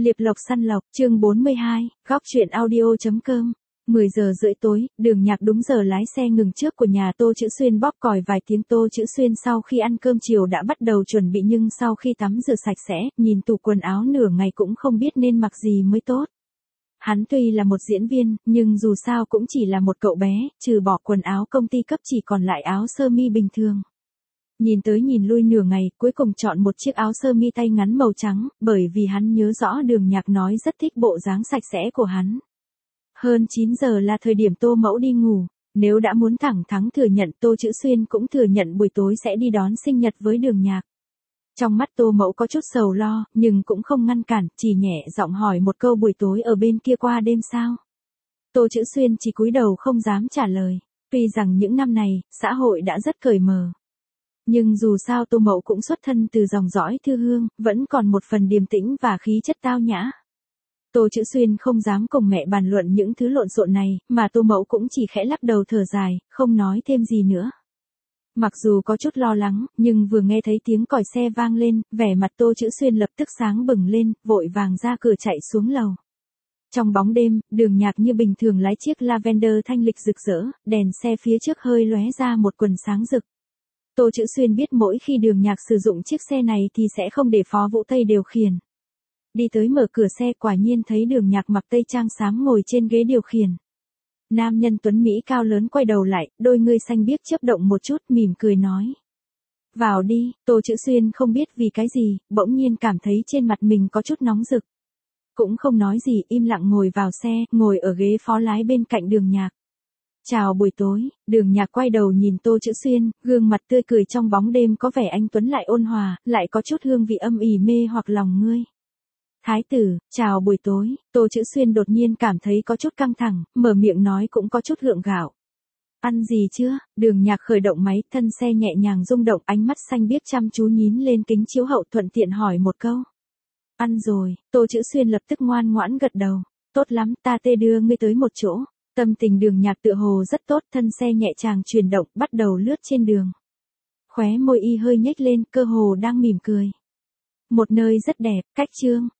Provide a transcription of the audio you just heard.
Liệp lộc săn lộc, chương 42, góc truyện audio.com. 10 giờ rưỡi tối, Đường Nhạc đúng giờ lái xe ngừng trước của nhà Tô Chữ Xuyên bóp còi vài tiếng. Tô Chữ Xuyên sau khi ăn cơm chiều đã bắt đầu chuẩn bị, nhưng sau khi tắm rửa sạch sẽ, nhìn tủ quần áo nửa ngày cũng không biết nên mặc gì mới tốt. Hắn tuy là một diễn viên, nhưng dù sao cũng chỉ là một cậu bé, trừ bỏ quần áo công ty cấp chỉ còn lại áo sơ mi bình thường. Nhìn tới nhìn lui nửa ngày, cuối cùng chọn một chiếc áo sơ mi tay ngắn màu trắng, bởi vì hắn nhớ rõ Đường Nhạc nói rất thích bộ dáng sạch sẽ của hắn. Hơn 9 giờ là thời điểm Tô Mẫu đi ngủ, nếu đã muốn thẳng thắn thừa nhận, Tô Chữ Xuyên cũng thừa nhận buổi tối sẽ đi đón sinh nhật với Đường Nhạc. Trong mắt Tô Mẫu có chút sầu lo, nhưng cũng không ngăn cản, chỉ nhẹ giọng hỏi một câu: buổi tối ở bên kia qua đêm sao? Tô Chữ Xuyên chỉ cúi đầu không dám trả lời. Tuy rằng những năm này, xã hội đã rất cởi mở, nhưng dù sao Tô Mẫu cũng xuất thân từ dòng dõi Thư Hương, vẫn còn một phần điềm tĩnh và khí chất tao nhã. Tô Chữ Xuyên không dám cùng mẹ bàn luận những thứ lộn xộn này, mà Tô Mẫu cũng chỉ khẽ lắc đầu thở dài, không nói thêm gì nữa. Mặc dù có chút lo lắng, nhưng vừa nghe thấy tiếng còi xe vang lên, vẻ mặt Tô Chữ Xuyên lập tức sáng bừng lên, vội vàng ra cửa chạy xuống lầu. Trong bóng đêm, Đường Nhạc như bình thường lái chiếc Lavender thanh lịch rực rỡ, đèn xe phía trước hơi lóe ra một quần sáng rực. Tô Chữ Xuyên biết mỗi khi Đường Nhạc sử dụng chiếc xe này thì sẽ không để Phó Vũ Tây điều khiển. Đi tới mở cửa xe, quả nhiên thấy Đường Nhạc mặc tây trang xám ngồi trên ghế điều khiển. Nam nhân tuấn Mỹ cao lớn quay đầu lại, đôi ngươi xanh biếc chớp động một chút, mỉm cười nói: vào đi. Tô Chữ Xuyên không biết vì cái gì, bỗng nhiên cảm thấy trên mặt mình có chút nóng rực. Cũng không nói gì, im lặng ngồi vào xe, ngồi ở ghế phó lái bên cạnh Đường Nhạc. Chào buổi tối. Đường Nhạc quay đầu nhìn Tô Chữ Xuyên, gương mặt tươi cười trong bóng đêm có vẻ anh tuấn lại ôn hòa, lại có chút hương vị âm ỉ mê hoặc lòng ngươi. Thái tử, chào buổi tối. Tô Chữ Xuyên đột nhiên cảm thấy có chút căng thẳng, mở miệng nói cũng có chút gượng gạo. Ăn gì chưa? Đường Nhạc khởi động máy, thân xe nhẹ nhàng rung động, ánh mắt xanh biếc chăm chú nhín lên kính chiếu hậu, thuận tiện hỏi một câu. Ăn rồi. Tô Chữ Xuyên lập tức ngoan ngoãn gật đầu. Tốt lắm, ta đưa ngươi tới một chỗ. Tâm tình Đường Nhạc tựa hồ rất tốt, thân xe nhẹ nhàng chuyển động, bắt đầu lướt trên đường. Khóe môi y hơi nhếch lên, cơ hồ đang mỉm cười. Một nơi rất đẹp, cách Chương